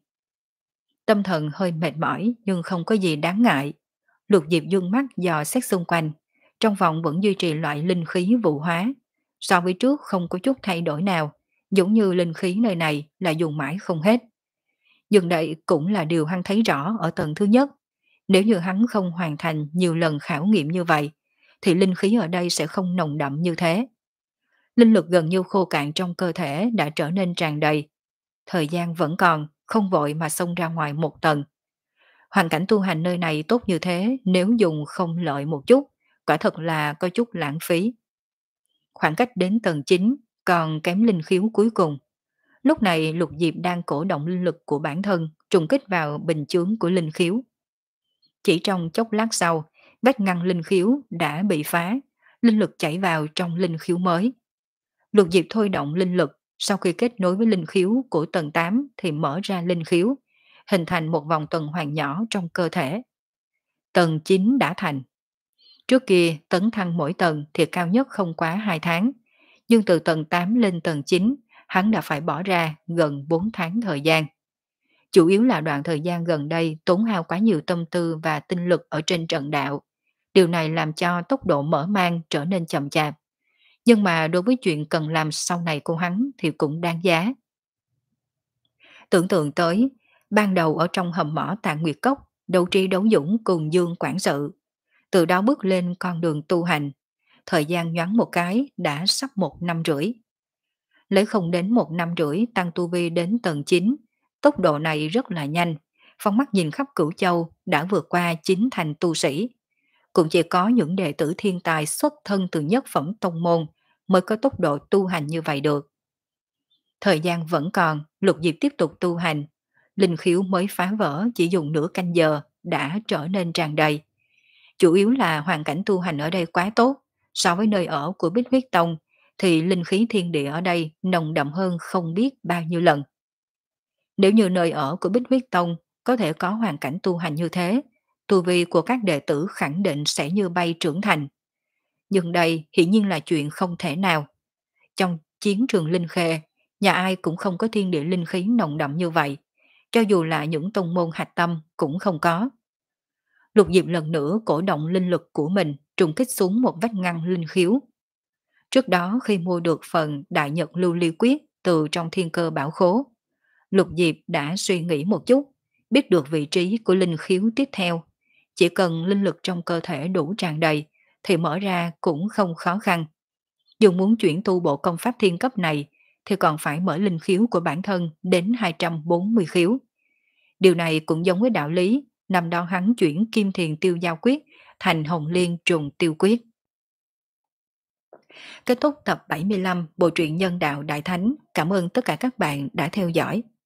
Tâm thần hơi mệt mỏi nhưng không có gì đáng ngại. Lục Diệp dương mắt dò xét xung quanh, trong phòng vẫn duy trì loại linh khí vụ hóa. So với trước không có chút thay đổi nào, giống như linh khí nơi này là dùng mãi không hết. Dừng đây cũng là điều hắn thấy rõ ở tầng thứ nhất. Nếu như hắn không hoàn thành nhiều lần khảo nghiệm như vậy, thì linh khí ở đây sẽ không nồng đậm như thế. Linh lực gần như khô cạn trong cơ thể đã trở nên tràn đầy. Thời gian vẫn còn, không vội mà xông ra ngoài một tầng. Hoàn cảnh tu hành nơi này tốt như thế, nếu dùng không lợi một chút, quả thật là có chút lãng phí. Khoảng cách đến tầng chín, còn kém linh khiếu cuối cùng. Lúc này Lục Diệp đang cổ động linh lực của bản thân, trùng kích vào bình chướng của linh khiếu. Chỉ trong chốc lát sau, vách ngăn linh khiếu đã bị phá, linh lực chảy vào trong linh khiếu mới. Lục Diệp thôi động linh lực, sau khi kết nối với linh khiếu của tầng tám thì mở ra linh khiếu, hình thành một vòng tuần hoàn nhỏ trong cơ thể. Tầng chín đã thành. Trước kia tấn thăng mỗi tầng thì cao nhất không quá hai tháng, nhưng từ tầng tám lên tầng chín, hắn đã phải bỏ ra gần bốn tháng thời gian. Chủ yếu là đoạn thời gian gần đây tốn hao quá nhiều tâm tư và tinh lực ở trên trận đạo. Điều này làm cho tốc độ mở mang trở nên chậm chạp. Nhưng mà đối với chuyện cần làm sau này của hắn thì cũng đáng giá. Tưởng tượng tới, ban đầu ở trong hầm mỏ Tạng Nguyệt Cốc, đấu trí đấu dũng cùng Dương quản sự. Từ đó bước lên con đường tu hành. Thời gian nhoáng một cái đã sắp một năm rưỡi. Lấy không đến một năm rưỡi tăng tu vi đến tầng chín, tốc độ này rất là nhanh. Phong mắt nhìn khắp Cửu Châu đã vượt qua chín thành tu sĩ. Cũng chỉ có những đệ tử thiên tài xuất thân từ nhất phẩm tông môn mới có tốc độ tu hành như vậy được. Thời gian vẫn còn, Lục Diệp tiếp tục tu hành. Linh khiếu mới phá vỡ chỉ dùng nửa canh giờ đã trở nên tràn đầy. Chủ yếu là hoàn cảnh tu hành ở đây quá tốt, so với nơi ở của Bích Huyết Tông thì linh khí thiên địa ở đây nồng đậm hơn không biết bao nhiêu lần. Nếu như nơi ở của Bích Huyết Tông có thể có hoàn cảnh tu hành như thế, tu vi của các đệ tử khẳng định sẽ như bay trưởng thành. Nhưng đây hiển nhiên là chuyện không thể nào. Trong chiến trường Linh Khê, nhà ai cũng không có thiên địa linh khí nồng đậm như vậy, cho dù là những tông môn hạch tâm cũng không có. Lục Diệp lần nữa cổ động linh lực của mình trùng kích xuống một vách ngăn linh khiếu. Trước đó khi mua được phần Đại Nhật Lưu Ly Quyết từ trong thiên cơ bảo khố, Lục Diệp đã suy nghĩ một chút, biết được vị trí của linh khiếu tiếp theo. Chỉ cần linh lực trong cơ thể đủ tràn đầy thì mở ra cũng không khó khăn. Dù muốn chuyển tu bộ công pháp thiên cấp này thì còn phải mở linh khiếu của bản thân đến hai trăm bốn mươi khiếu. Điều này cũng giống với đạo lý năm đó hắn chuyển Kim Thiền Tiêu Giao Quyết thành Hồng Liên Trùng Tiêu Quyết. Kết thúc tập bảy mươi lăm Bộ truyện Nhân Đạo Đại Thánh. Cảm ơn tất cả các bạn đã theo dõi.